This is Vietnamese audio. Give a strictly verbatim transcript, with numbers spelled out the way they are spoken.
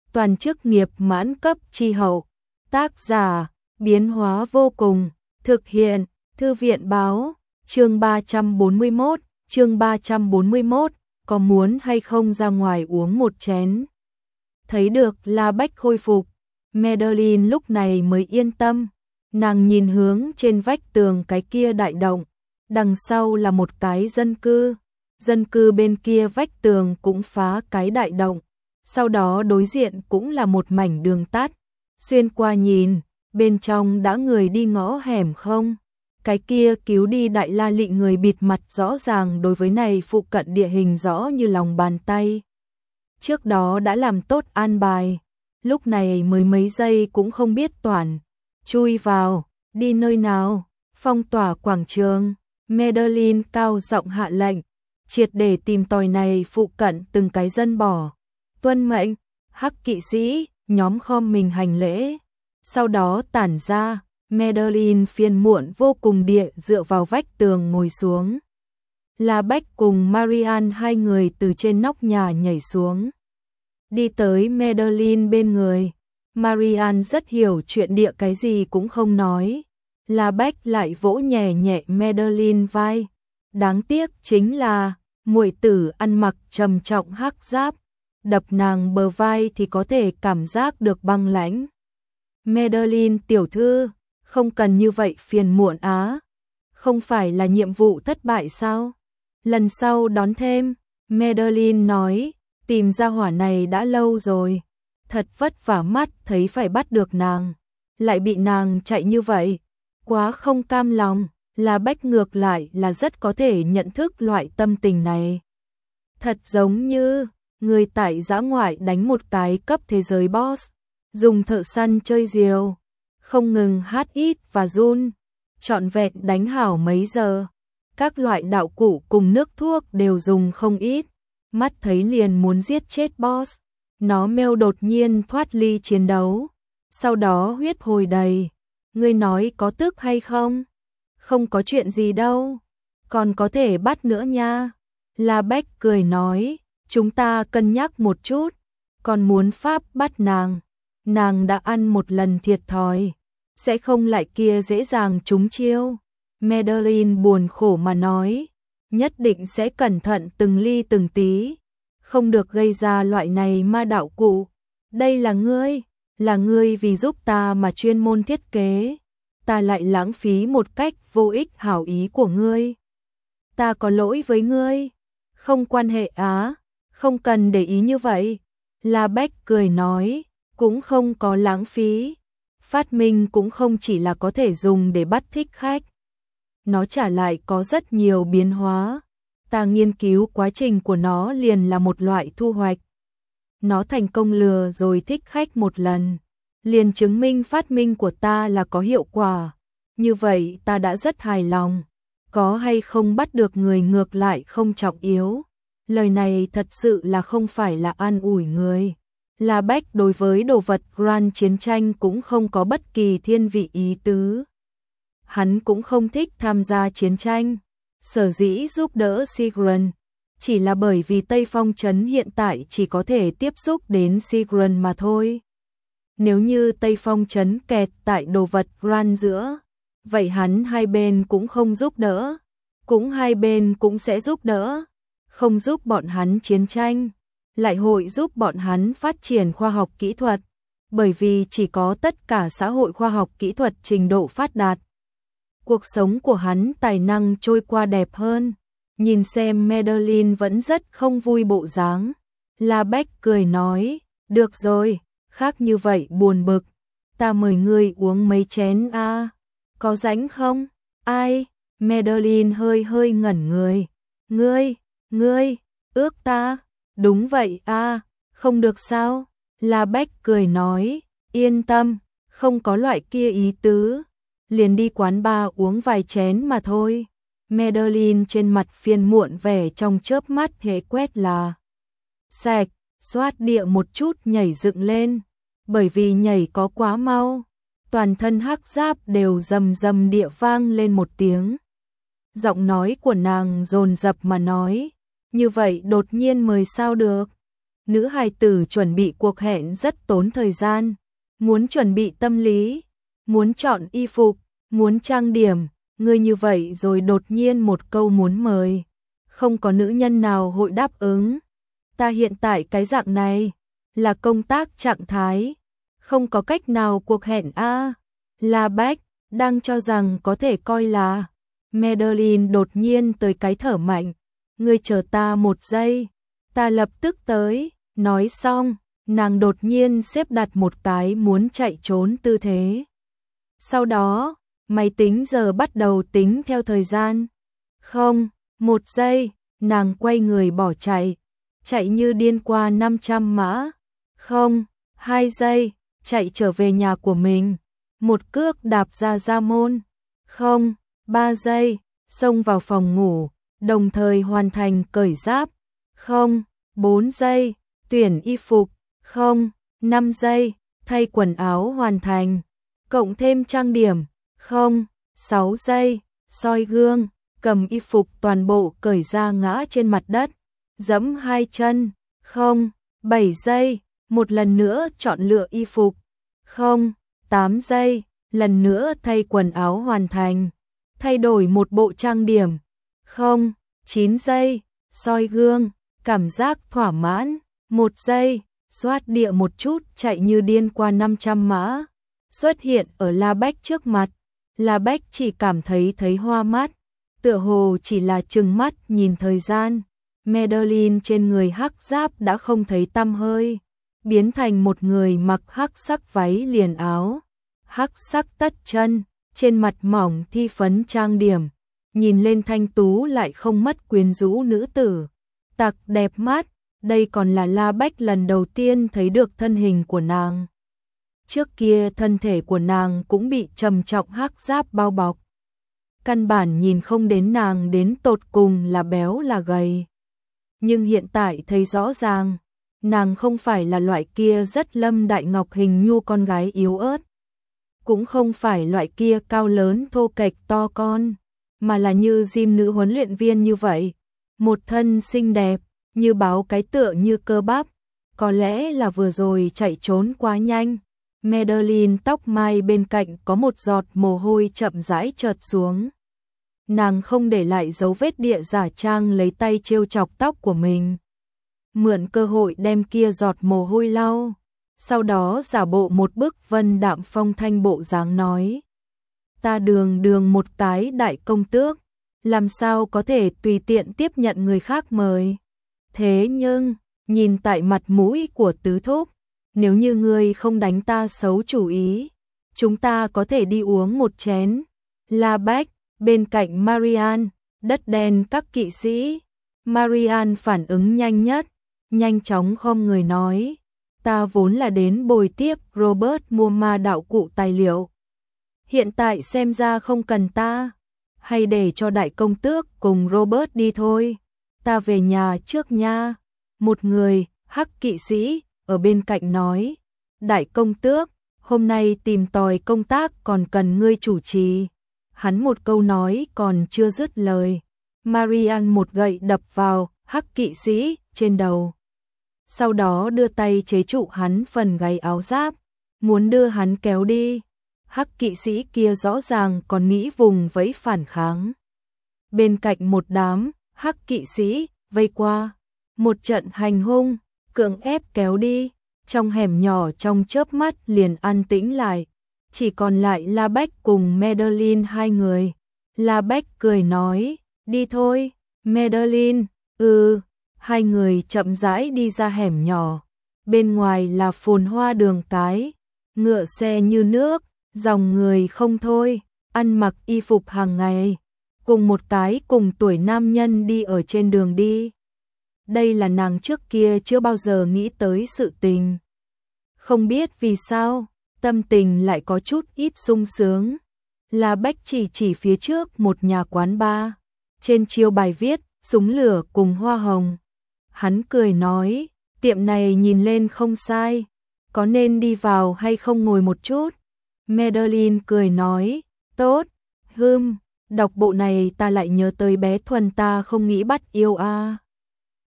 toàn chức nghiệp mãn cấp chi hậu. Tác giả, biến hóa vô cùng, thực hiện, thư viện báo, chương ba trăm bốn mươi mốt, chương ba trăm bốn mươi mốt, có muốn hay không ra ngoài uống một chén. Thấy được La Bách khôi phục, Madeline lúc này mới yên tâm, nàng nhìn hướng trên vách tường cái kia đại động, đằng sau là một cái dân cư, dân cư bên kia vách tường cũng phá cái đại động, sau đó đối diện cũng là một mảnh đường tắt, xuyên qua nhìn, bên trong đã người đi ngõ hẻm không? Cái kia cứu đi Đại La Lị người bịt mặt rõ ràng đối với này phụ cận địa hình rõ như lòng bàn tay. Trước đó đã làm tốt an bài, lúc này mới mấy giây cũng không biết toàn. Chui vào, đi nơi nào, phong tỏa quảng trường, Madeline cao giọng hạ lệnh, triệt để tìm tòi này phụ cận từng cái dân bỏ. Tuân mệnh, hắc kỵ sĩ, nhóm khom mình hành lễ, sau đó tản ra. Madeline phiền muộn vô cùng địa dựa vào vách tường ngồi xuống. La Bách cùng Marianne hai người từ trên nóc nhà nhảy xuống. Đi tới Madeline bên người. Marianne rất hiểu chuyện địa cái gì cũng không nói. La Bách lại vỗ nhẹ nhẹ Madeline vai. Đáng tiếc chính là muội tử ăn mặc trầm trọng hắc giáp. Đập nàng bờ vai thì có thể cảm giác được băng lãnh. Madeline tiểu thư, không cần như vậy phiền muộn á. Không phải là nhiệm vụ thất bại sao? Lần sau đón thêm. Madeline nói, tìm ra hỏa này đã lâu rồi. Thật vất vả mắt thấy phải bắt được nàng. Lại bị nàng chạy như vậy. Quá không cam lòng. La Bách ngược lại là rất có thể nhận thức loại tâm tình này. Thật giống như người tại dã ngoại đánh một cái cấp thế giới boss. Dùng thợ săn chơi diều. Không ngừng hát ít và run, trọn vẹn đánh hảo mấy giờ. Các loại đạo cụ cùng nước thuốc đều dùng không ít, mắt thấy liền muốn giết chết boss. Nó meo đột nhiên thoát ly chiến đấu, sau đó huyết hồi đầy. Ngươi nói có tức hay không? Không có chuyện gì đâu, còn có thể bắt nữa nha. La Bách cười nói, chúng ta cân nhắc một chút, còn muốn pháp bắt nàng. Nàng đã ăn một lần thiệt thòi, sẽ không lại kia dễ dàng trúng chiêu. Madeline buồn khổ mà nói, nhất định sẽ cẩn thận từng ly từng tí, không được gây ra loại này ma đạo cụ. Đây là ngươi, là ngươi vì giúp ta mà chuyên môn thiết kế, ta lại lãng phí một cách vô ích hảo ý của ngươi. Ta có lỗi với ngươi, không quan hệ á, không cần để ý như vậy. La Bách cười nói, cũng không có lãng phí. Phát minh cũng không chỉ là có thể dùng để bắt thích khách. Nó trả lại có rất nhiều biến hóa. Ta nghiên cứu quá trình của nó liền là một loại thu hoạch. Nó thành công lừa rồi thích khách một lần. Liền chứng minh phát minh của ta là có hiệu quả. Như vậy ta đã rất hài lòng. Có hay không bắt được người ngược lại không trọng yếu. Lời này thật sự là không phải là an ủi người. La Bách đối với đồ vật Grand chiến tranh cũng không có bất kỳ thiên vị ý tứ. Hắn cũng không thích tham gia chiến tranh. Sở dĩ giúp đỡ Sigrun chỉ là bởi vì Tây Phong Trấn hiện tại chỉ có thể tiếp xúc đến Sigrun mà thôi. Nếu như Tây Phong Trấn kẹt tại đồ vật Grand giữa, vậy hắn hai bên cũng không giúp đỡ. Cũng hai bên cũng sẽ giúp đỡ. Không giúp bọn hắn chiến tranh, lại hội giúp bọn hắn phát triển khoa học kỹ thuật, bởi vì chỉ có tất cả xã hội khoa học kỹ thuật trình độ phát đạt, cuộc sống của hắn tài năng trôi qua đẹp hơn. Nhìn xem Madeline vẫn rất không vui bộ dáng, La Bách cười nói, được rồi, khác như vậy buồn bực, ta mời ngươi uống mấy chén a, à? Có rảnh không? Ai? Madeline hơi hơi ngẩn người, ngươi, ngươi, ước ta? Đúng vậy a, à, không được sao? La Bách cười nói, yên tâm, không có loại kia ý tứ, liền đi quán bar uống vài chén mà thôi. Madeline trên mặt phiền muộn vẻ trong chớp mắt hệ quét là sạch, xoát địa một chút nhảy dựng lên, bởi vì nhảy có quá mau, toàn thân hắc giáp đều rầm rầm địa vang lên một tiếng. Giọng nói của nàng dồn dập mà nói, như vậy đột nhiên mời sao được. nữ hài tử chuẩn bị cuộc hẹn rất tốn thời gian, muốn chuẩn bị tâm lý, muốn chọn y phục, muốn trang điểm, ngươi như vậy rồi đột nhiên một câu muốn mời, không có nữ nhân nào hội đáp ứng. Ta hiện tại cái dạng này, là công tác trạng thái, không có cách nào cuộc hẹn a. La Bách đang cho rằng có thể coi là Madeline đột nhiên tới cái thở mạnh, ngươi chờ ta một giây, ta lập tức tới, nói xong, nàng đột nhiên xếp đặt một cái muốn chạy trốn tư thế. Sau đó, máy tính giờ bắt đầu tính theo thời gian. Không, một giây, nàng quay người bỏ chạy, chạy như điên qua năm trăm mã. Không, hai giây, chạy trở về nhà của mình, một cước đạp ra ra môn. Không, ba giây, xông vào phòng ngủ, đồng thời hoàn thành cởi giáp. Không, bốn giây, tuyển y phục. Không, năm giây, thay quần áo hoàn thành, cộng thêm trang điểm. Không, sáu giây, soi gương, cầm y phục toàn bộ cởi ra ngã trên mặt đất, giẫm hai chân. Không, bảy giây, một lần nữa chọn lựa y phục. Không, tám giây, lần nữa thay quần áo hoàn thành, thay đổi một bộ trang điểm. Không, chín giây, soi gương, cảm giác thỏa mãn. Một giây, xoát địa một chút chạy như điên qua năm trăm mã, xuất hiện ở La Bách trước mặt. La Bách chỉ cảm thấy thấy hoa mắt, tựa hồ chỉ là chừng mắt nhìn thời gian. Madeline trên người hắc giáp đã không thấy tăm hơi, biến thành một người mặc hắc sắc váy liền áo, hắc sắc tất chân, trên mặt mỏng thi phấn trang điểm, nhìn lên thanh tú lại không mất quyến rũ nữ tử. Tặc đẹp mắt, đây còn là La Bách lần đầu tiên thấy được thân hình của nàng. Trước kia thân thể của nàng cũng bị trầm trọng hắc giáp bao bọc, căn bản nhìn không đến nàng đến tột cùng là béo là gầy. Nhưng hiện tại thấy rõ ràng, nàng không phải là loại kia rất Lâm Đại Ngọc hình nhu con gái yếu ớt, cũng không phải loại kia cao lớn thô kệch to con, mà là như gym nữ huấn luyện viên như vậy, một thân xinh đẹp, như báo cái tựa như cơ bắp. Có lẽ là vừa rồi chạy trốn quá nhanh, Madeline tóc mai bên cạnh có một giọt mồ hôi chậm rãi trượt xuống. Nàng không để lại dấu vết địa giả trang lấy tay trêu chọc tóc của mình, mượn cơ hội đem kia giọt mồ hôi lau, sau đó giả bộ một bức vân đạm phong thanh bộ dáng nói: ta đường đường một cái đại công tước, làm sao có thể tùy tiện tiếp nhận người khác mời. Thế nhưng, nhìn tại mặt mũi của tứ thúc, nếu như ngươi không đánh ta xấu chủ ý, chúng ta có thể đi uống một chén. La Bách, bên cạnh Marianne, đất đen các kỵ sĩ. Marianne phản ứng nhanh nhất, nhanh chóng khom người nói: ta vốn là đến bồi tiếp Robert mua ma đạo cụ tài liệu. Hiện tại xem ra không cần ta, hay để cho đại công tước cùng Robert đi thôi. Ta về nhà trước nha. Một người, hắc kỵ sĩ, ở bên cạnh nói: đại công tước, hôm nay tìm tòi công tác còn cần ngươi chủ trì. Hắn một câu nói còn chưa dứt lời, Marianne một gậy đập vào hắc kỵ sĩ trên đầu, sau đó đưa tay chế trụ hắn phần gáy áo giáp, muốn đưa hắn kéo đi. Hắc kỵ sĩ kia rõ ràng còn nghĩ vùng vẫy phản kháng. Bên cạnh một đám hắc kỵ sĩ vây qua, một trận hành hung, cưỡng ép kéo đi. Trong hẻm nhỏ trong chớp mắt liền an tĩnh lại, chỉ còn lại La Bách cùng Madeline hai người. La Bách cười nói: đi thôi. Madeline: ừ. Hai người chậm rãi đi ra hẻm nhỏ, bên ngoài là phồn hoa đường cái, ngựa xe như nước, dòng người không thôi, ăn mặc y phục hàng ngày, cùng một cái cùng tuổi nam nhân đi ở trên đường đi. Đây là nàng trước kia chưa bao giờ nghĩ tới sự tình. Không biết vì sao, tâm tình lại có chút ít sung sướng. La Bách chỉ chỉ phía trước một nhà quán bar, trên chiêu bài viết súng lửa cùng hoa hồng. Hắn cười nói: tiệm này nhìn lên không sai, có nên đi vào hay không ngồi một chút? Madeline cười nói: tốt. Hừm, đọc bộ này ta lại nhớ tới bé Thuần ta không nghĩ bắt yêu a. À.